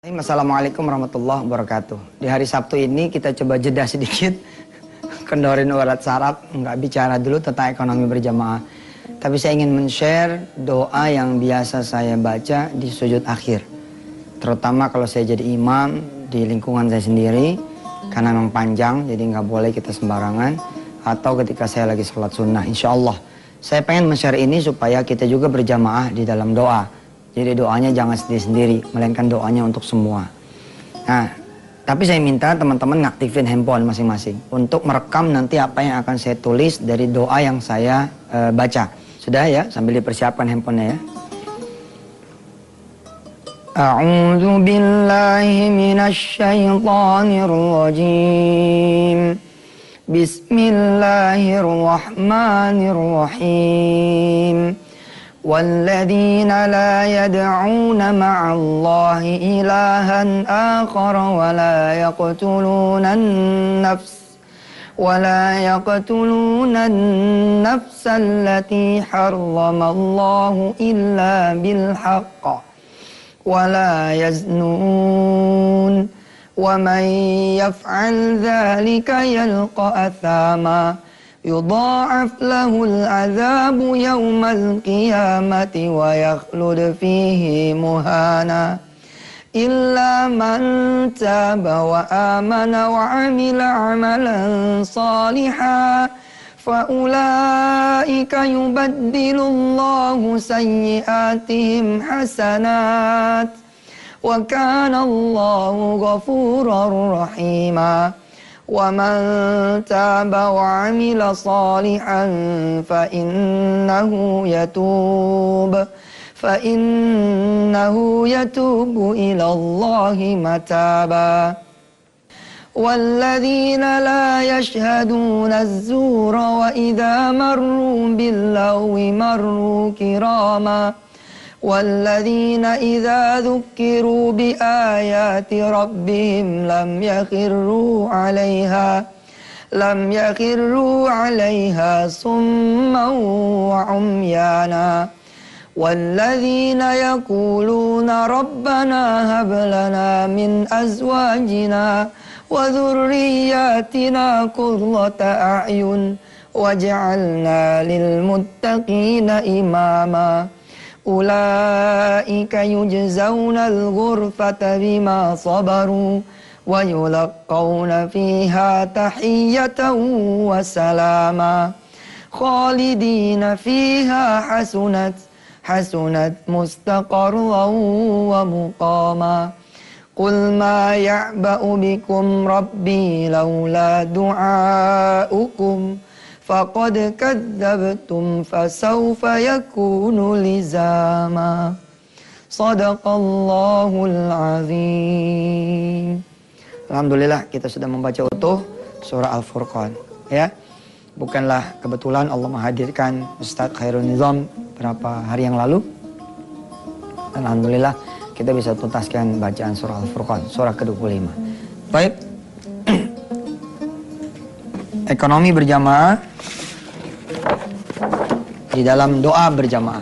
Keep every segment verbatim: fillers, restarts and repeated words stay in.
Assalamualaikum warahmatullahi wabarakatuh. Di hari Sabtu ini kita coba jeda sedikit, kendorin urat saraf, nggak bicara dulu tentang ekonomi berjamaah. Tapi saya ingin men-share doa yang biasa saya baca di sujud akhir. Terutama kalau saya jadi imam di lingkungan saya sendiri, karena memang panjang, jadi nggak boleh kita sembarangan. Atau ketika saya lagi sholat sunnah, insya Allah. Saya pengen men-share ini supaya kita juga berjamaah di dalam doa. Jadi doanya jangan sendiri-sendiri, melainkan doanya untuk semua. Nah, tapi saya minta teman-teman ngaktifin handphone masing-masing untuk merekam nanti apa yang akan saya tulis dari doa yang saya uh, baca. Sudah ya, sambil dipersiapkan handphonenya ya. A'udzu billahi minasy syaithanir rajim. Bismillahirrahmanirrahim. والذين لا يدعون مع الله إلها آخر ولا يقتلون النفس ولا يقتلون النفس التي حرم الله إلا بالحق ولا يزنون ومن يفعل ذلك يلقى أثاما يضاعف له العذاب يوم القيامة ويخلد فيه مهانا إلا من تاب وآمن وعمل عملا صالحا فأولئك يبدل الله سيئاتهم حسنات وكان الله غفورا رحيما ومن تاب وعمل صالحا فإنه يتوب فإنه يتوب إلى الله متابا والذين لا يشهدون الزور وإذا مروا باللغو مروا كراما والذين إذا ذكروا بآيات ربهم لم يخروا عليها لم يخروا عليها صما وعميانا والذين يقولون ربنا هب لنا من أزواجنا وذرياتنا قرة أعين واجعلنا للمتقين إماما أولئك يجزون الغرفة بما صبروا ويلقون فيها تحية وسلاما خالدين فيها حسنت حسنت مستقرا ومقاما قل ما يعبأ بكم ربي لولا دعاؤكم فقد كذبتم فسوف يكون لزاما صدق Allahul Azim. Alhamdulillah kita sudah membaca utuh surah Al-Furqan ya. Bukanlah kebetulan Allah menghadirkan Ustadz Khairul Nizam beberapa hari yang lalu. Alhamdulillah kita bisa tuntaskan bacaan surah Al-Furqan surah ke dua puluh lima. Baik. Ekonomi berjamaah di dalam doa berjamaah.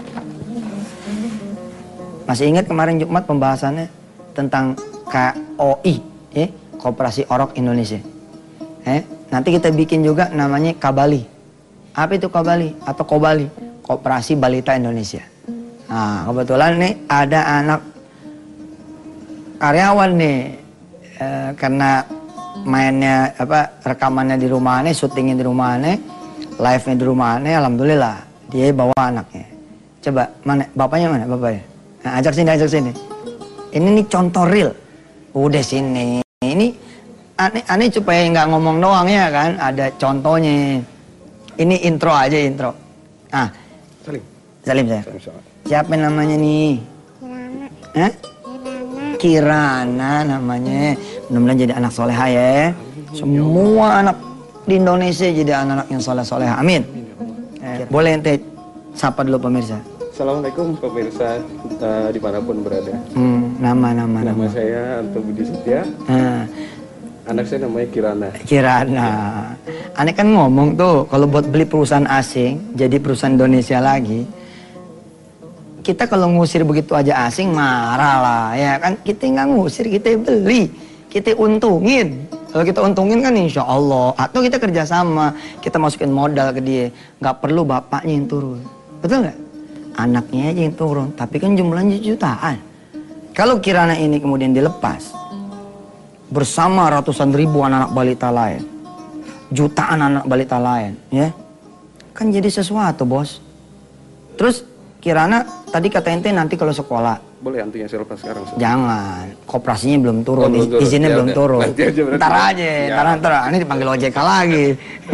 Masih ingat kemarin Jumat pembahasannya tentang K O I, eh, Koperasi Orok Indonesia. Eh, nanti kita bikin juga namanya Kabali. Apa itu Kabali atau Kobali? Koperasi Balita Indonesia. Nah, kebetulan nih ada anak karyawan nih, eh, karena mainnya apa rekamannya di rumahnya, syutingnya di rumahnya, live-nya di rumahnya, alhamdulillah dia bawa anaknya. Coba mana bapaknya, mana bapaknya? Nah, ajak sini, ajak sini. Ini nih contoh real. Udah sini. Ini aneh, aneh supaya nggak ngomong doang ya kan, ada contohnya. Ini intro aja intro. Ah, Salim. Salim saya. Siapa namanya nih? Kirana. Hah? Kirana namanya. Mudah-mudahan jadi anak soleha ya. Semua anak di Indonesia jadi anak-anak yang soleh-soleha. Amin. Eh, boleh ente sapa dulu pemirsa. Assalamualaikum pemirsa uh, dimanapun berada. Hmm, nama nama nama. Nama saya Anto Budi Setia. Ah. Anak saya namanya Kirana. Kirana. Aneh kan ngomong tuh kalau buat beli perusahaan asing jadi perusahaan Indonesia lagi. kita kalau ngusir begitu aja asing marah lah ya kan. Kita nggak ngusir, kita beli, kita untungin. Kalau kita untungin kan insya Allah. Atau kita kerjasama, kita masukin modal ke dia. Nggak perlu bapaknya yang turun, betul nggak? Anaknya aja yang turun, tapi kan jumlahnya jutaan. Kalau Kirana ini kemudian dilepas bersama ratusan ribu anak-anak balita lain, jutaan anak balita lain, ya kan jadi sesuatu bos. Terus Kirana tadi kata ente nanti kalau sekolah. Boleh antinya saya lepas sekarang. So. Jangan, koperasinya belum turun, Oh, belum turun. izinnya Ya, belum udah. turun. Aja ntar aja, ya. ntar ntar, ini dipanggil O J K lagi.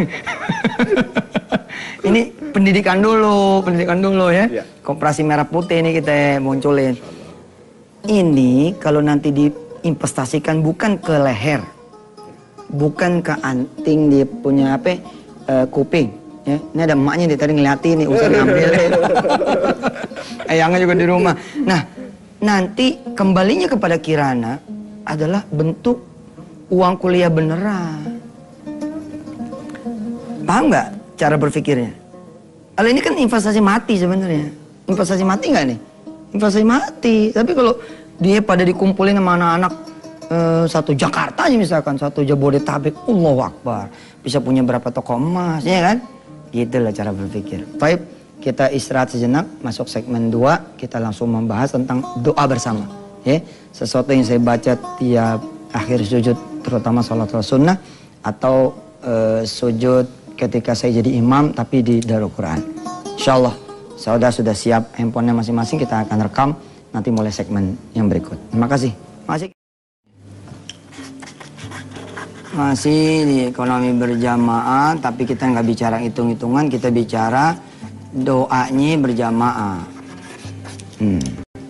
Ini pendidikan dulu, pendidikan dulu ya. Ya. Koperasi merah putih ini kita munculin. Ini kalau nanti diinvestasikan bukan ke leher, bukan ke anting dia punya apa, uh, kuping. Ya, ini ada emaknya dia tadi ngeliatin nih, usah ngambilin. Ayangnya juga di rumah. Nah, nanti kembalinya kepada Kirana adalah bentuk uang kuliah beneran. Paham nggak cara berpikirnya? Kalau ini kan investasi mati sebenarnya. Investasi mati nggak nih? Investasi mati. Tapi kalau dia pada dikumpulin sama anak-anak eh, satu Jakarta aja misalkan, satu Jabodetabek, Allahu Akbar, bisa punya berapa toko emas, ya kan? Gitulah cara berpikir. Baik, kita istirahat sejenak, masuk segmen dua, kita langsung membahas tentang doa bersama. Ya, sesuatu yang saya baca tiap akhir sujud, terutama sholat sunnah, atau uh, sujud ketika saya jadi imam, tapi di Darul Quran. Insya Allah, saudara sudah siap handphonenya masing-masing, kita akan rekam, nanti mulai segmen yang berikut. Terima kasih. Masih. Masih di ekonomi berjamaah, tapi kita nggak bicara hitung-hitungan, kita bicara doanya berjamaah. Hmm.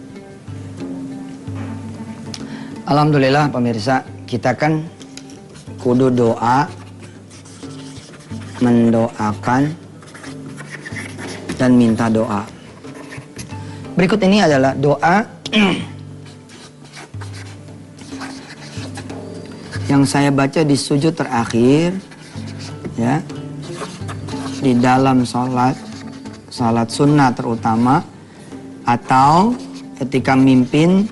Alhamdulillah pemirsa, kita kan kudu doa, mendoakan, dan minta doa. Berikut ini adalah doa yang saya baca di sujud terakhir, ya, di dalam sholat, sholat sunnah terutama, atau ketika mimpin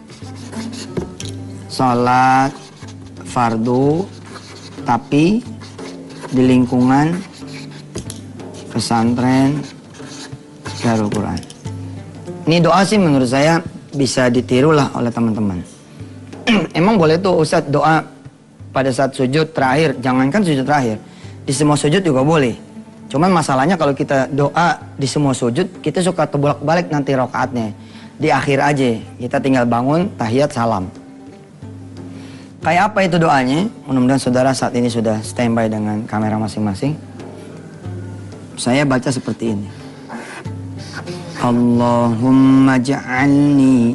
sholat fardu, tapi di lingkungan pesantren Darul Quran. Ini doa sih menurut saya bisa ditiru lah oleh teman-teman. Emang boleh tuh Ustadz doa pada saat sujud terakhir, jangankan sujud terakhir, di semua sujud juga boleh. Cuman masalahnya kalau kita doa di semua sujud, kita suka terbolak-balik nanti rokaatnya. Di akhir aja, kita tinggal bangun, tahiyat, salam. Kayak apa itu doanya? Mudah-mudahan saudara saat ini sudah standby dengan kamera masing-masing. Saya baca seperti ini. Allahumma ja'alni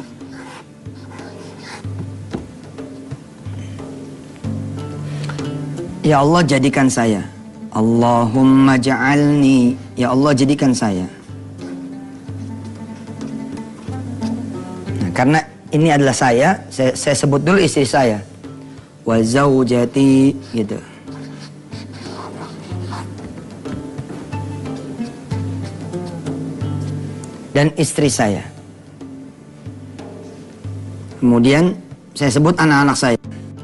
Ya Allah jadikan saya. Allahumma ja'alni. Ya Allah jadikan saya. Nah, karena ini adalah saya, saya, saya sebut dulu istri saya. Wa zaujati, gitu. Dan istri saya. Kemudian saya sebut anak-anak saya.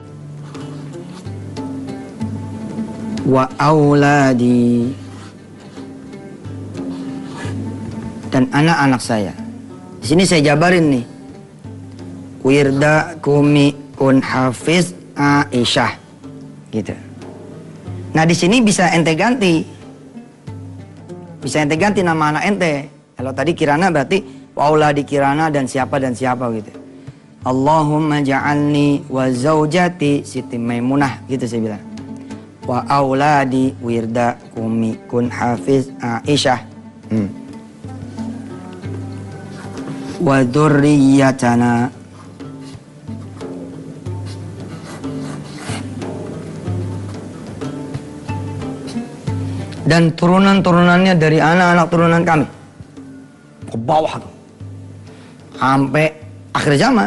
Wa auladi, dan anak-anak saya. Di sini saya jabarin nih. Wirda kumi kun hafiz Aisyah, gitu. Nah di sini bisa ente ganti, bisa ente ganti nama anak ente. Kalau tadi Kirana berarti wa auladi Kirana dan siapa dan siapa gitu. Allahumma ja'alni wa zaujati Siti Maimunah, gitu saya bilang. Wa auladi wirda kumi kun hafiz Aisyah, hmm. wa dzurriyyatana, dan turunan-turunannya dari anak-anak turunan kami ke bawah tuh sampai akhir zaman.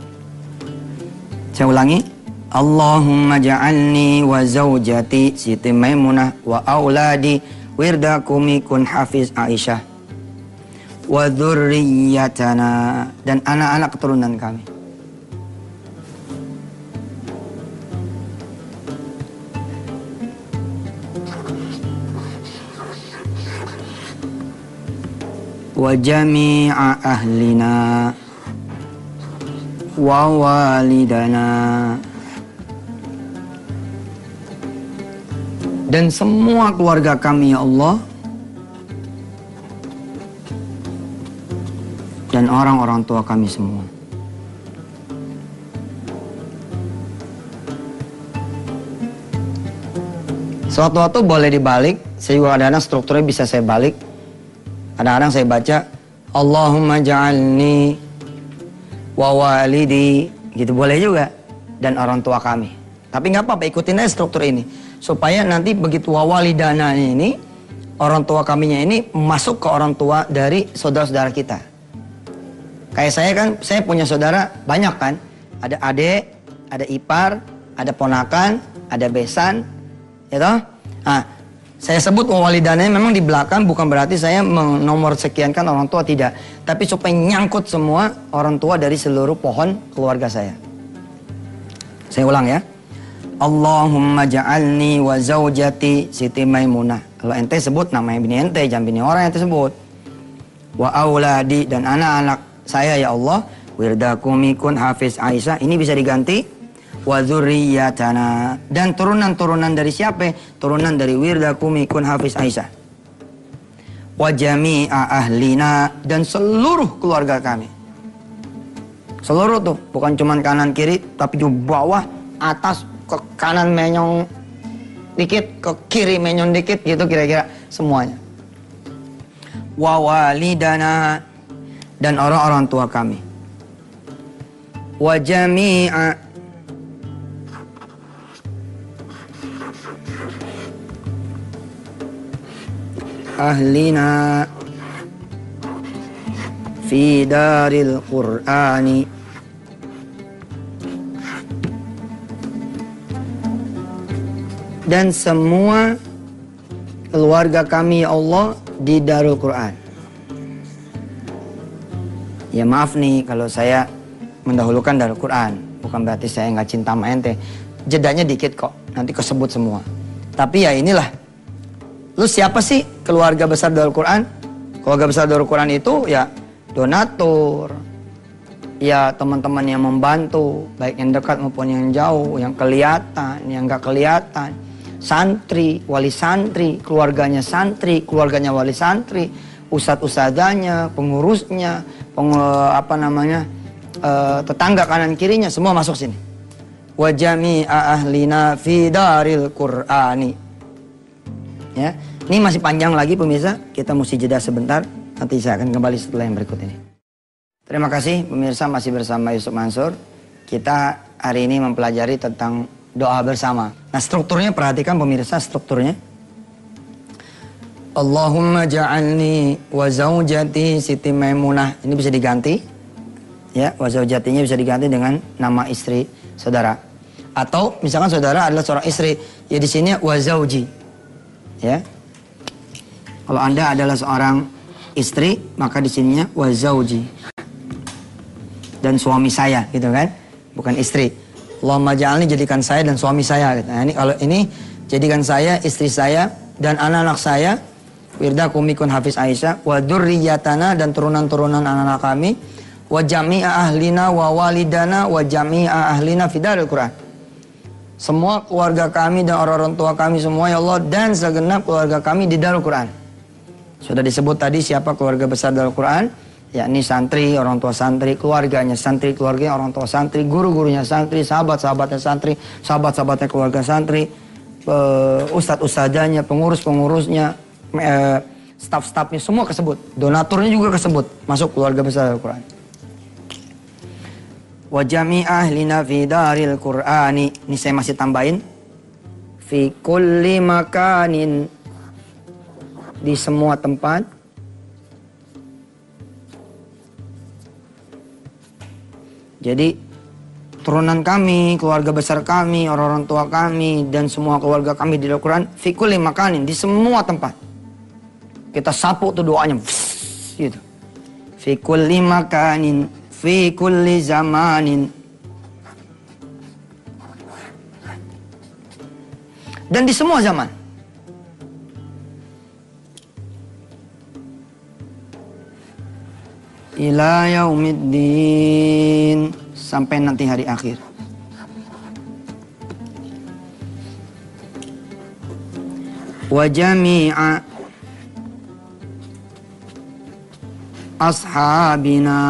Saya ulangi. Allahumma ja'alni wa zaujati Siti Maimunah wa auladi wirda kumi kun hafiz Aisyah wa dzurriyyatana, dan anak-anak keturunan kami. Wa jami'a ahlina wa walidana, dan semua keluarga kami ya Allah, dan orang-orang tua kami semua. Suatu-suatu boleh dibalik, saya juga kadang-kadang strukturnya bisa saya balik. Kadang-kadang saya baca Allahumma ja'alni wa walidi, gitu boleh juga, dan orang tua kami. Tapi nggak apa-apa, ikutin aja struktur ini supaya nanti begitu wa walidana ini, orang tua kaminya ini masuk ke orang tua dari saudara-saudara kita. Kayak saya kan, saya punya saudara banyak kan, ada adik, ada ipar, ada ponakan, ada besan, ya toh? Nah, saya sebut walidananya memang di belakang, bukan berarti saya menomor sekiankan orang tua, tidak. Tapi supaya nyangkut semua orang tua dari seluruh pohon keluarga saya. Saya ulang ya. Allahumma ja'alni wa zaujati Siti Maimunah. Kalau ente sebut namanya bini ente, jangan bini orang ente sebut. Wa auladi, dan anak-anak saya ya Allah. Wirdakumikun Hafiz Aisyah, ini bisa diganti. Wa dzurriyyatana, dan turunan-turunan dari siapa? Turunan dari Wirdakumikun Hafiz Aisyah. Wa jami'a ahlina, dan seluruh keluarga kami. Seluruh tuh, bukan cuman kanan kiri, tapi juga bawah, atas, ke kanan menyong dikit, ke kiri menyong dikit, gitu kira-kira semuanya. Wa walidana, dan orang-orang tua kami. Wa jami'a ahlina fi daril Qur'ani, dan semua keluarga kami ya Allah di Darul Quran. Ya maaf nih kalau saya mendahulukan Darul Quran, bukan berarti saya nggak cinta sama ente. Jedanya dikit kok, nanti kesebut semua. Tapi ya inilah, lu siapa sih keluarga besar Darul Quran? Keluarga besar Darul Quran itu ya donatur, ya teman-teman yang membantu, baik yang dekat maupun yang jauh, yang kelihatan, yang nggak kelihatan, santri, wali santri, keluarganya santri, keluarganya wali santri, ustadz-ustadzanya, pengurusnya, peng, apa namanya, uh, tetangga kanan kirinya, semua masuk sini. Wa jami'a ahlina fi daril Qur'ani. Ya, ini masih panjang lagi pemirsa, kita mesti jeda sebentar, nanti saya akan kembali setelah yang berikut ini. Terima kasih pemirsa, masih bersama Yusuf Mansur. Kita hari ini mempelajari tentang doa bersama. Nah strukturnya, perhatikan pemirsa strukturnya. Allahumma ja'alni wa zaujati Siti Maimunah. Ini bisa diganti, ya, wa zaujatinya bisa diganti dengan nama istri saudara. Atau misalkan saudara adalah seorang istri, ya di sini wa zauji. Ya, kalau Anda adalah seorang istri, maka di sininya wa zauji, dan suami saya, gitu kan, bukan istri. Allahumma ja'alni, jadikan saya dan suami saya. Gitu. Nah, ini kalau ini jadikan saya, istri saya, dan anak-anak saya. Wirdakumikun Hafiz Aisyah, wa dzurriyyatana, dan turunan-turunan anak-anak kami, wa jami'a ahlina wa walidana wa jami'a ahlina fi daril Qur'an. Semua keluarga kami dan orang-orang tua kami semua ya Allah, dan segenap keluarga kami di Darul Quran. Sudah disebut tadi siapa keluarga besar Darul Quran, yakni santri, orang tua santri, keluarganya santri, keluarganya orang tua santri, guru-gurunya santri, sahabat-sahabatnya santri, sahabat-sahabatnya keluarga santri, uh, ustadz-ustadzanya, pengurus-pengurusnya, uh, staf-stafnya, semua kesebut. Donaturnya juga kesebut, masuk keluarga besar Darul Quran. Wa jami'a ahlina fi daril Qur'ani. Ini saya masih tambahin. Fi kulli makanin, di semua tempat. Jadi turunan kami, keluarga besar kami, orang-orang tua kami, dan semua keluarga kami di Al-Quran, fi kulli makanin, di semua tempat. Kita sapu tuh doanya, gitu. fi kulli makanin, fi kulli zamanin. Dan di semua zaman. Ila yaumiddin, sampai nanti hari akhir. Wa jami'a ashabina,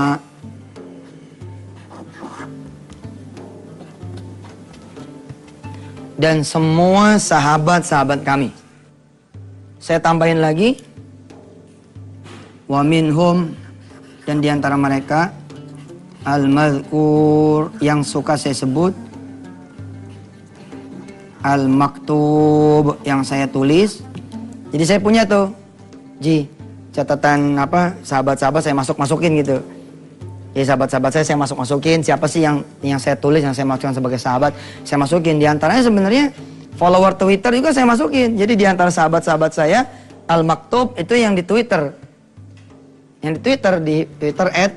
dan semua sahabat-sahabat kami. Saya tambahin lagi, wa minhum, dan diantara mereka al-mazkur, yang suka saya sebut, al-maktub, yang saya tulis. Jadi saya punya tuh, Ji, catatan apa, sahabat-sahabat saya masuk-masukin gitu. Ya sahabat-sahabat saya saya masuk-masukin, siapa sih yang yang saya tulis, yang saya masukkan sebagai sahabat, saya masukin. Di antaranya sebenarnya follower Twitter juga saya masukin. Jadi di antara sahabat-sahabat saya, al-maktub itu yang di Twitter. Yang di Twitter, di Twitter at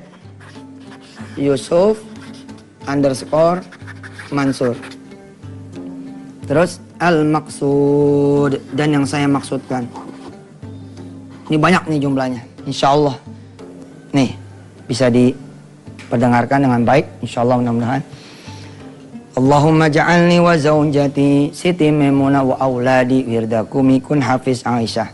Yusuf underscore Mansur. Terus al-maksud, dan yang saya maksudkan. Ini banyak nih jumlahnya, insya Allah. Nih, bisa diperdengarkan dengan baik, insya Allah, mudah-mudahan. Allahumma ja'alni wa zaujati Siti Memuna wa auladi wirdakumi kun hafiz Aisyah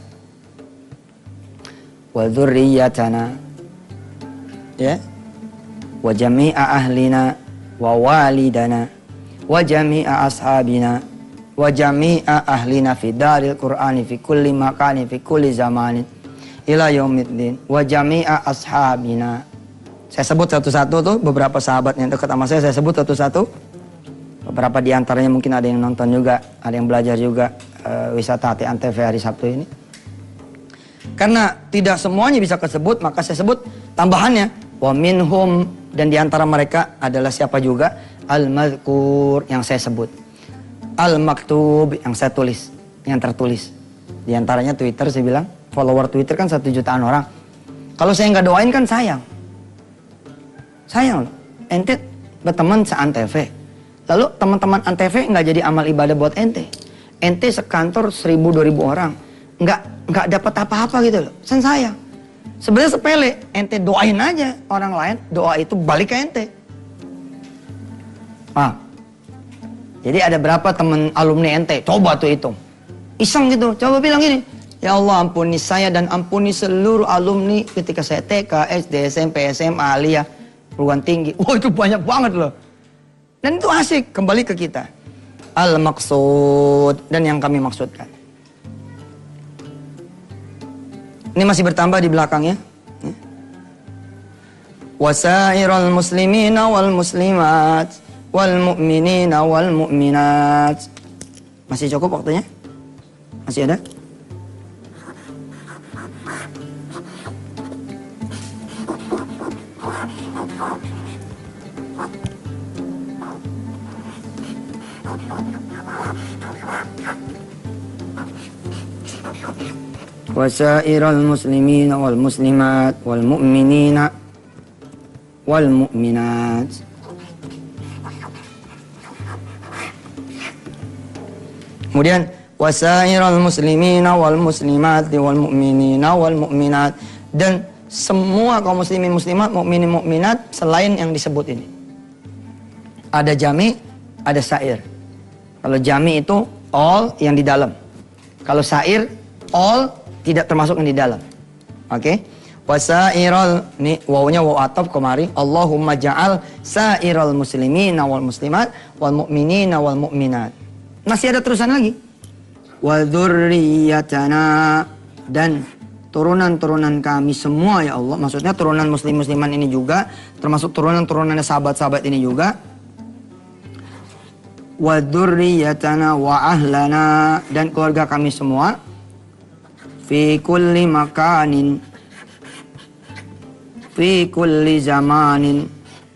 wa dzurriyyatana, ya, wa jami'a ahlina wa walidana wa jami'a ashabina wa jami'a ahlina fi daril qur'ani fi kulli makani fi kulli zamanin ila yaumiddin wa jami'a ashabina. Saya sebut satu-satu tuh beberapa sahabat yang dekat sama saya, saya sebut satu-satu. Beberapa di antaranya mungkin ada yang nonton juga, ada yang belajar juga uh, wisata Hati Antv hari Sabtu ini. Karena tidak semuanya bisa kesebut, maka saya sebut tambahannya wa minhum, dan di antara mereka adalah siapa juga, al-mazkur, yang saya sebut, al-maktub, yang saya tulis, yang tertulis. Di antaranya Twitter, saya bilang follower Twitter kan satu jutaan orang. Kalau saya nggak doain kan sayang. Sayang loh. Ente berteman se-Antv. Lalu teman-teman Antv nggak jadi amal ibadah buat ente. Ente sekantor seribu dua ribu orang. Nggak nggak dapat apa-apa gitu loh. Sen sayang. Sebenarnya sepele. Ente doain aja orang lain. Doa itu balik ke ente. Ah. Jadi ada berapa teman alumni ente? Coba tuh hitung. Iseng gitu. Coba bilang gini. Ya Allah, ampuni saya dan ampuni seluruh alumni ketika saya T K, S D, S M P, S M A, Aliyah, perguruan tinggi. Wah, itu banyak banget loh. Dan itu asik, kembali ke kita. Al-maksud, dan yang kami maksudkan. Ini masih bertambah di belakangnya. Wasairal muslimina wal muslimat wal mu'minina wal mu'minat. Masih cukup waktunya? Masih ada? Wasairal muslimina wal muslimat wal mu'minina wal mu'minat. Kemudian wasairal muslimina wal muslimat wal mu'minina wal mu'minat, dan semua kaum muslimin muslimat, mukminin mukminat selain yang disebut ini. Ada jami, ada sair. Kalau jami itu all yang di dalam. Kalau sair all tidak termasuk yang di dalam. Oke? Okay? Wasairal, nih wawunya waw ataf kemari. Allahumma ja'al sairal muslimina wal muslimat wal mu'minina wal mu'minat. Masih ada terusan lagi. Wa dzurriyyatana, dan turunan-turunan kami semua ya Allah. Maksudnya turunan muslim musliman ini juga, termasuk turunan-turunannya sahabat-sahabat ini juga. Wa dzurriyyatana wa ahlana, dan keluarga kami semua. Fi kulli makanin, fi kulli zamanin,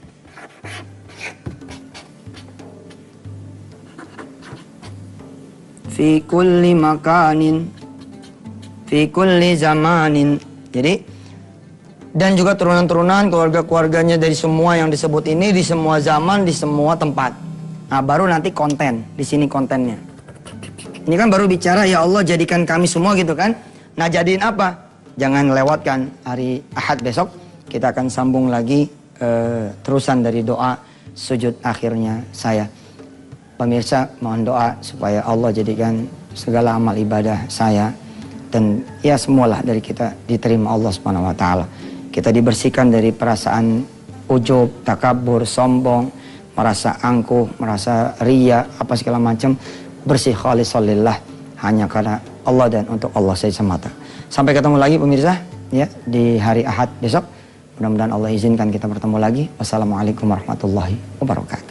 fi kulli makanin, fi kulli zamanin. Jadi dan juga turunan-turunan keluarga-keluarganya dari semua yang disebut ini, di semua zaman, di semua tempat. Nah, baru nanti konten, di sini kontennya. Ini kan baru bicara, ya Allah jadikan kami semua gitu kan. Nah, jadiin apa? Jangan lewatkan hari Ahad besok, kita akan sambung lagi uh, terusan dari doa sujud akhirnya saya. Pemirsa, mohon doa supaya Allah jadikan segala amal ibadah saya dan ya semualah dari kita diterima Allah Subhanahu wa taala. Kita dibersihkan dari perasaan ujub, takabur, sombong, merasa angkuh, merasa ria, apa segala macam. Bersih khalisalillah hanya karena Allah dan untuk Allah saja semata. Sampai ketemu lagi pemirsa ya di hari Ahad besok. Mudah-mudahan Allah izinkan kita bertemu lagi. Wassalamualaikum warahmatullahi wabarakatuh.